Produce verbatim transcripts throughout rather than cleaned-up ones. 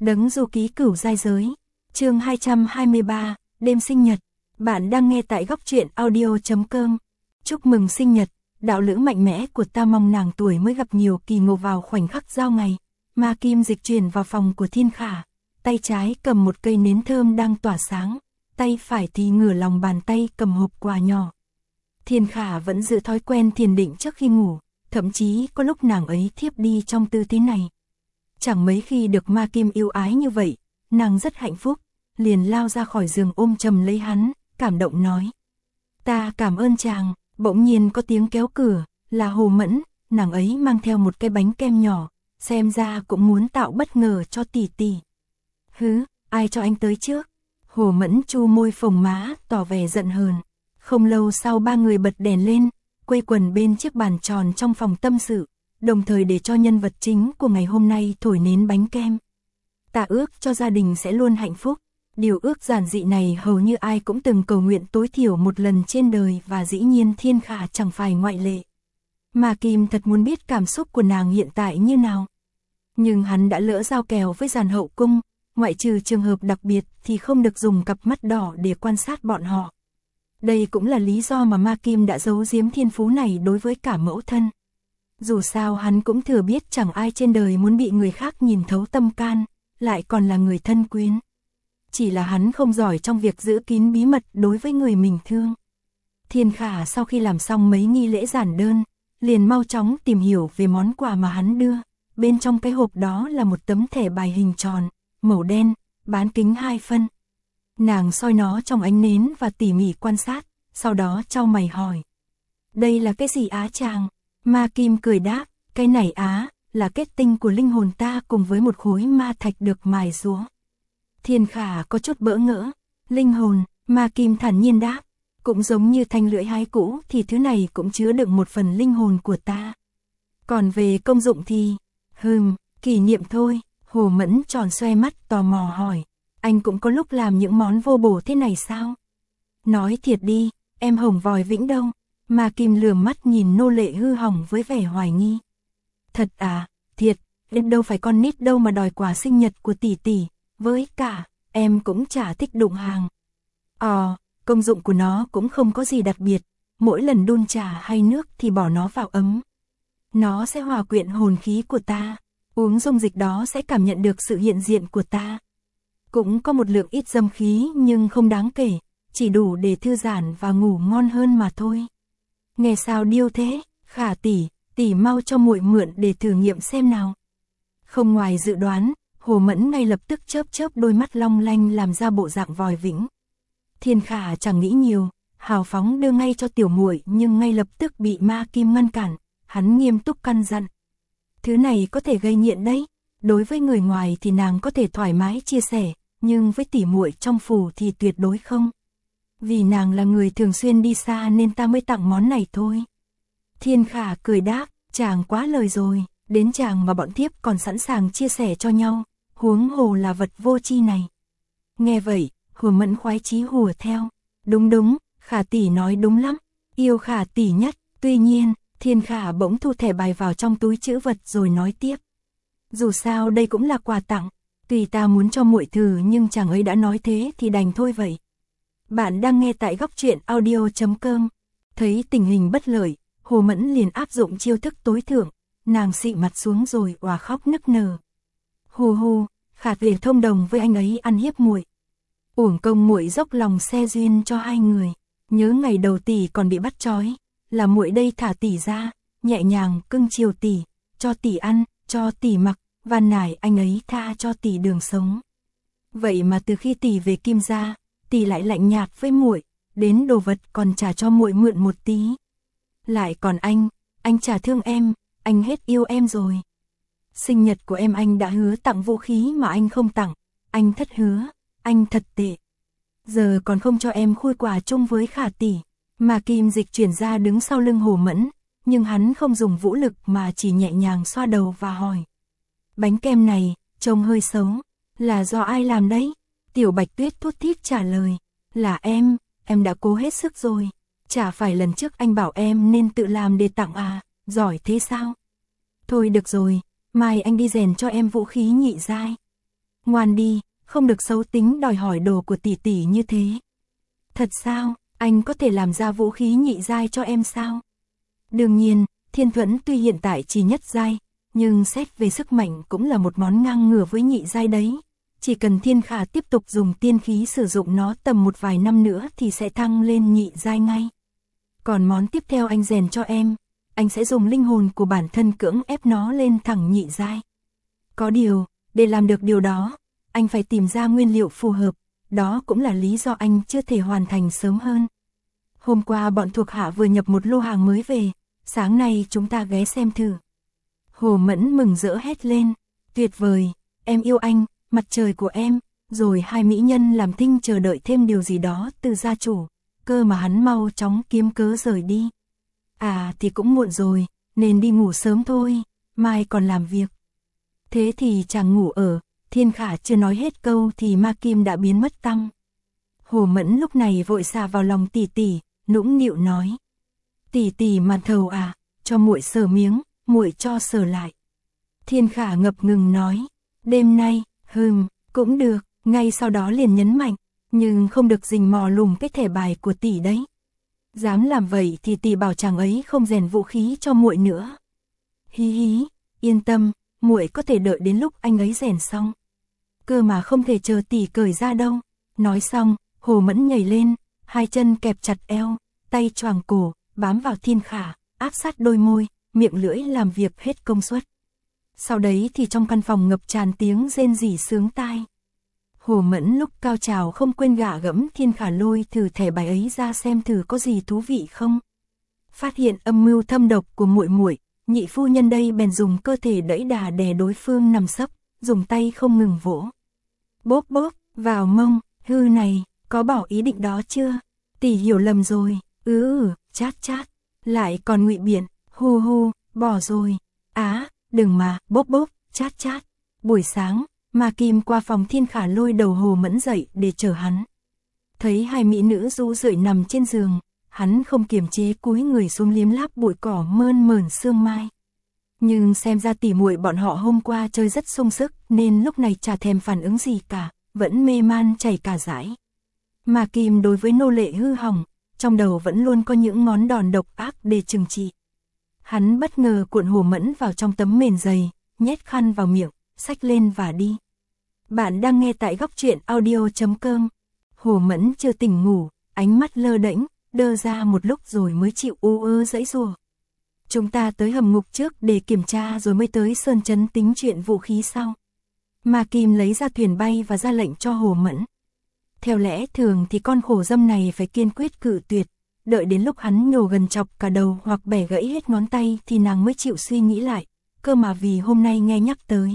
Đấng du ký cửu giai giới. Chương hai trăm hai mươi ba, đêm sinh nhật. Bạn đang nghe tại góc truyện audio chấm com. Chúc mừng sinh nhật, đạo lữ mạnh mẽ của ta, mong nàng tuổi mới gặp nhiều kỳ ngộ vào khoảnh khắc giao ngày. Ma Kim dịch chuyển vào phòng của Thiên Khả, tay trái cầm một cây nến thơm đang tỏa sáng, tay phải thì ngửa lòng bàn tay cầm hộp quà nhỏ. Thiên Khả vẫn giữ thói quen thiền định trước khi ngủ, thậm chí có lúc nàng ấy thiếp đi trong tư thế này. Chẳng mấy khi được Ma Kim yêu ái như vậy, nàng rất hạnh phúc, liền lao ra khỏi giường ôm chầm lấy hắn, cảm động nói: "Ta cảm ơn chàng." Bỗng nhiên có tiếng kéo cửa, là Hồ Mẫn, nàng ấy mang theo một cái bánh kem nhỏ, xem ra cũng muốn tạo bất ngờ cho tỷ tỷ. "Hứ, ai cho anh tới trước?" Hồ Mẫn chu môi phồng má, tỏ vẻ giận hờn. Không lâu sau ba người bật đèn lên, quây quần bên chiếc bàn tròn trong phòng tâm sự, đồng thời để cho nhân vật chính của ngày hôm nay thổi nến bánh kem. "Ta ước cho gia đình sẽ luôn hạnh phúc." Điều ước giản dị này hầu như ai cũng từng cầu nguyện tối thiểu một lần trên đời, và dĩ nhiên Thiên Khả chẳng phải ngoại lệ. Ma Kim thật muốn biết cảm xúc của nàng hiện tại như nào. Nhưng hắn đã lỡ giao kèo với dàn hậu cung, ngoại trừ trường hợp đặc biệt thì không được dùng cặp mắt đỏ để quan sát bọn họ. Đây cũng là lý do mà Ma Kim đã giấu giếm thiên phú này đối với cả mẫu thân. Dù sao hắn cũng thừa biết chẳng ai trên đời muốn bị người khác nhìn thấu tâm can, lại còn là người thân quyến. Chỉ là hắn không giỏi trong việc giữ kín bí mật đối với người mình thương. Thiên Khả sau khi làm xong mấy nghi lễ giản đơn, liền mau chóng tìm hiểu về món quà mà hắn đưa. Bên trong cái hộp đó là một tấm thẻ bài hình tròn, màu đen, bán kính hai phân. Nàng soi nó trong ánh nến và tỉ mỉ quan sát, sau đó chau mày hỏi: "Đây là cái gì á chàng?" Ma Kim cười đáp: "Cái này á, là kết tinh của linh hồn ta cùng với một khối ma thạch được mài rúa." Thiên Khả có chút bỡ ngỡ. "Linh hồn?" Ma Kim thản nhiên đáp: "Cũng giống như thanh lưỡi hái cũ thì thứ này cũng chứa đựng một phần linh hồn của ta. Còn về công dụng thì, hừm, kỷ niệm thôi." Hồ Mẫn tròn xoe mắt tò mò hỏi: "Anh cũng có lúc làm những món vô bổ thế này sao?" "Nói thiệt đi, em hồng vòi vĩnh đâu?" Ma Kim lườm mắt nhìn nô lệ hư hỏng với vẻ hoài nghi. "Thật à, thiệt, em đâu phải con nít đâu mà đòi quà sinh nhật của tỷ tỷ, với cả, em cũng chả thích đụng hàng." "Ờ, công dụng của nó cũng không có gì đặc biệt, mỗi lần đun trà hay nước thì bỏ nó vào ấm. Nó sẽ hòa quyện hồn khí của ta, uống dung dịch đó sẽ cảm nhận được sự hiện diện của ta. Cũng có một lượng ít dâm khí nhưng không đáng kể, chỉ đủ để thư giãn và ngủ ngon hơn mà thôi." "Nghe sao điêu thế, Khả tỷ, tỷ mau cho muội mượn để thử nghiệm xem nào." Không ngoài dự đoán, Hồ Mẫn ngay lập tức chớp chớp đôi mắt long lanh làm ra bộ dạng vòi vĩnh. Thiên Khả chẳng nghĩ nhiều, hào phóng đưa ngay cho tiểu muội, nhưng ngay lập tức bị Ma Kim ngăn cản. Hắn nghiêm túc căn dặn: "Thứ này có thể gây nghiện đấy. Đối với người ngoài thì nàng có thể thoải mái chia sẻ, nhưng với tỷ muội trong phủ thì tuyệt đối không. Vì nàng là người thường xuyên đi xa nên ta mới tặng món này thôi." Thiên Khả cười đáp: "Chàng quá lời rồi, đến chàng mà bọn thiếp còn sẵn sàng chia sẻ cho nhau, huống hồ là vật vô tri này." Nghe vậy, Hồ Mẫn khoái chí hùa theo: "Đúng đúng, Khả tỷ nói đúng lắm, yêu Khả tỷ nhất." Tuy nhiên, Thiên Khả bỗng thu thẻ bài vào trong túi trữ vật rồi nói tiếp: "Dù sao đây cũng là quà tặng, tùy ta muốn cho muội thử, nhưng chàng ấy đã nói thế thì đành thôi vậy." Bạn đang nghe tại góc truyện audio chấm com. Thấy tình hình bất lợi, Hồ Mẫn liền áp dụng chiêu thức tối thượng, nàng xị mặt xuống rồi òa khóc nức nở: "Hù hù, Khả tỷ thông đồng với anh ấy ăn hiếp muội. Uổng công muội dốc lòng xe duyên cho hai người. Nhớ ngày đầu tỷ còn bị bắt trói, là muội đây thả tỷ ra, nhẹ nhàng cưng chiều tỷ, cho tỷ ăn, cho tỷ mặc, van nài anh ấy tha cho tỷ đường sống. Vậy mà từ khi tỷ về Kim gia, tỷ lại lạnh nhạt với muội, đến đồ vật còn trả cho muội mượn một tí. Lại còn anh, anh chả thương em, anh hết yêu em rồi. Sinh nhật của em anh đã hứa tặng vũ khí mà anh không tặng, anh thất hứa, anh thật tệ. Giờ còn không cho em khui quà chung với Khả tỷ." Ma Kim dịch chuyển ra đứng sau lưng Hồ Mẫn, nhưng hắn không dùng vũ lực mà chỉ nhẹ nhàng xoa đầu và hỏi: "Bánh kem này, trông hơi xấu, là do ai làm đấy?" Tiểu Bạch Tuyết thút thít trả lời: "Là em, em đã cố hết sức rồi. Chả phải lần trước anh bảo em nên tự làm để tặng à, giỏi thế sao? Thôi được rồi, mai anh đi rèn cho em vũ khí nhị giai." Ngoan đi, không được xấu tính đòi hỏi đồ của tỷ tỷ như thế. Thật sao, anh có thể làm ra vũ khí nhị giai cho em sao? Đương nhiên, Thiên Thuẫn tuy hiện tại chỉ nhất giai, nhưng xét về sức mạnh cũng là một món ngang ngửa với nhị giai đấy. Chỉ cần Thiên Khả tiếp tục dùng tiên khí sử dụng nó tầm một vài năm nữa thì sẽ thăng lên nhị giai ngay. Còn món tiếp theo anh rèn cho em, anh sẽ dùng linh hồn của bản thân cưỡng ép nó lên thẳng nhị giai. Có điều, để làm được điều đó, anh phải tìm ra nguyên liệu phù hợp, đó cũng là lý do anh chưa thể hoàn thành sớm hơn. Hôm qua bọn thuộc hạ vừa nhập một lô hàng mới về, sáng nay chúng ta ghé xem thử. Hồ Mẫn mừng rỡ hét lên, tuyệt vời, em yêu anh, mặt trời của em, rồi hai mỹ nhân làm thinh chờ đợi thêm điều gì đó từ gia chủ, cơ mà hắn mau chóng kiếm cớ rời đi. À thì cũng muộn rồi, nên đi ngủ sớm thôi, mai còn làm việc. Thế thì chàng ngủ ở, Thiên Khả chưa nói hết câu thì ma kim đã biến mất tăm. Hồ Mẫn lúc này vội xà vào lòng tỷ tỷ, nũng nịu nói. Tỷ tỷ màn thầu à, cho muội sờ miếng, muội cho sờ lại. Thiên Khả ngập ngừng nói, đêm nay, hừm, cũng được, ngay sau đó liền nhấn mạnh, nhưng không được rình mò lùm cái thẻ bài của tỷ đấy. Dám làm vậy thì tỷ bảo chàng ấy không rèn vũ khí cho muội nữa. Hí hí, yên tâm, muội có thể đợi đến lúc anh ấy rèn xong. Cơ mà không thể chờ tỷ cởi ra đâu. Nói xong, Hồ Mẫn nhảy lên, hai chân kẹp chặt eo, tay choàng cổ, bám vào Thiên Khả, áp sát đôi môi, miệng lưỡi làm việc hết công suất. Sau đấy thì trong căn phòng ngập tràn tiếng rên rỉ sướng tai. Hồ Mẫn lúc cao trào không quên gạ gẫm Thiên Khả lôi thử thẻ bài ấy ra xem thử có gì thú vị không. Phát hiện âm mưu thâm độc của muội muội, nhị phu nhân đây bèn dùng cơ thể đẩy đà đè đối phương nằm sấp, dùng tay không ngừng vỗ. Bốp bốp, vào mông, hư này, có bỏ ý định đó chưa? Tỷ hiểu lầm rồi, ứ ừ, chát chát, lại còn ngụy biện, hu hu, bỏ rồi. Á, đừng mà, bốp bốp, chát chát. Buổi sáng, Ma Kim qua phòng Thiên Khả lôi đầu Hồ Mẫn dậy để chở hắn. Thấy hai mỹ nữ rũ rượi nằm trên giường, hắn không kiềm chế cúi người xuống liếm láp bụi cỏ mơn mởn sương mai. Nhưng xem ra tỉ muội bọn họ hôm qua chơi rất sung sức nên lúc này chả thèm phản ứng gì cả, vẫn mê man chảy cả dãi. Ma Kim đối với nô lệ hư hỏng, trong đầu vẫn luôn có những ngón đòn độc ác để trừng trị. Hắn bất ngờ cuộn Hồ Mẫn vào trong tấm mền dày, nhét khăn vào miệng, xách lên và đi. Bạn đang nghe tại góc truyện audio chấm com. Hồ Mẫn chưa tỉnh ngủ, ánh mắt lơ đễnh, đơ ra một lúc rồi mới chịu u ơ giãy giụa. Chúng ta tới hầm ngục trước để kiểm tra rồi mới tới Sơn Trấn tính chuyện vũ khí sau. Ma Kim lấy ra thuyền bay và ra lệnh cho Hồ Mẫn. Theo lẽ thường thì con khổ dâm này phải kiên quyết cự tuyệt, đợi đến lúc hắn nhổ gần chọc cả đầu hoặc bẻ gãy hết ngón tay thì nàng mới chịu suy nghĩ lại, cơ mà vì hôm nay nghe nhắc tới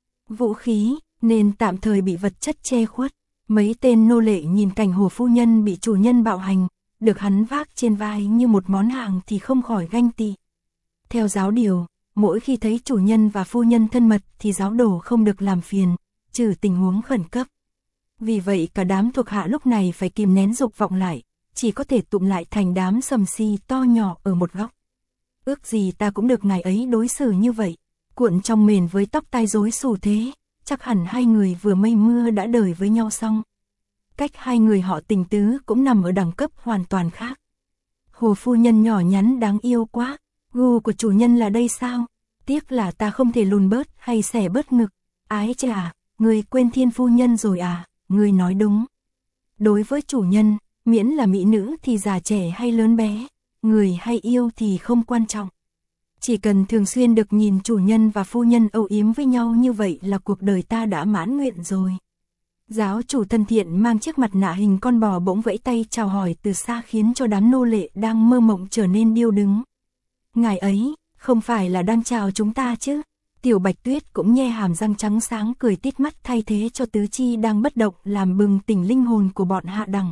vũ khí, nên tạm thời bị vật chất che khuất. Mấy tên nô lệ nhìn cảnh Hồ phu nhân bị chủ nhân bạo hành, được hắn vác trên vai như một món hàng thì không khỏi ganh tị. Theo giáo điều, mỗi khi thấy chủ nhân và phu nhân thân mật thì giáo đồ không được làm phiền, trừ tình huống khẩn cấp. Vì vậy cả đám thuộc hạ lúc này phải kìm nén dục vọng lại, chỉ có thể tụm lại thành đám sầm si to nhỏ ở một góc. Ước gì ta cũng được ngài ấy đối xử như vậy, cuộn trong mền với tóc tai rối xù thế, chắc hẳn hai người vừa mây mưa đã đời với nhau xong. Cách hai người họ tình tứ cũng nằm ở đẳng cấp hoàn toàn khác. Hồ phu nhân nhỏ nhắn đáng yêu quá, gu của chủ nhân là đây sao? Tiếc là ta không thể lùn bớt hay xẻ bớt ngực. Ái chà, người quên thiên phu nhân rồi à, người nói đúng. Đối với chủ nhân, miễn là mỹ nữ thì già trẻ hay lớn bé, người hay yêu thì không quan trọng. Chỉ cần thường xuyên được nhìn chủ nhân và phu nhân âu yếm với nhau như vậy là cuộc đời ta đã mãn nguyện rồi. Giáo chủ thân thiện mang chiếc mặt nạ hình con bò bỗng vẫy tay chào hỏi từ xa khiến cho đám nô lệ đang mơ mộng trở nên điêu đứng. Ngài ấy, không phải là đang chào chúng ta chứ? Tiểu Bạch Tuyết cũng nhe hàm răng trắng sáng cười tít mắt thay thế cho tứ chi đang bất động làm bừng tỉnh linh hồn của bọn hạ đẳng.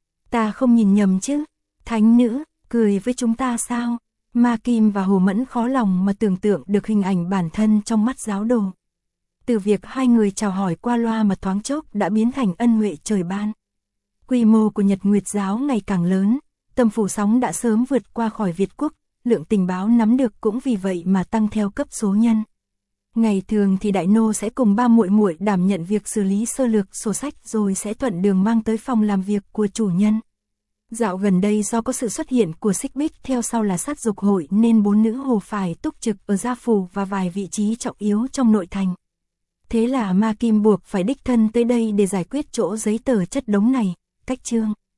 Ta không nhìn nhầm chứ? Thánh nữ, cười với chúng ta sao? Ma Kim và Hồ Mẫn khó lòng mà tưởng tượng được hình ảnh bản thân trong mắt giáo đồ. Từ việc hai người chào hỏi qua loa mà thoáng chốc đã biến thành ân huệ trời ban. Quy mô của Nhật Nguyệt giáo ngày càng lớn, tầm phủ sóng đã sớm vượt qua khỏi Việt quốc, lượng tình báo nắm được cũng vì vậy mà tăng theo cấp số nhân. Ngày thường thì đại nô sẽ cùng ba muội muội đảm nhận việc xử lý sơ lược sổ sách rồi sẽ thuận đường mang tới phòng làm việc của chủ nhân. Dạo gần đây do có sự xuất hiện của Xích Bích theo sau là sát dục hội nên bốn nữ hồ phải túc trực ở gia phủ và vài vị trí trọng yếu trong nội thành. Thế là Ma Kim buộc phải đích thân tới đây để giải quyết chỗ giấy tờ chất đống này, cách chương.